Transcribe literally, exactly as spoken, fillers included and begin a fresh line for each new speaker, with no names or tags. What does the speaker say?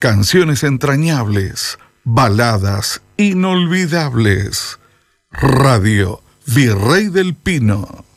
canciones entrañables, baladas inolvidables. Radio Virrey del Pino.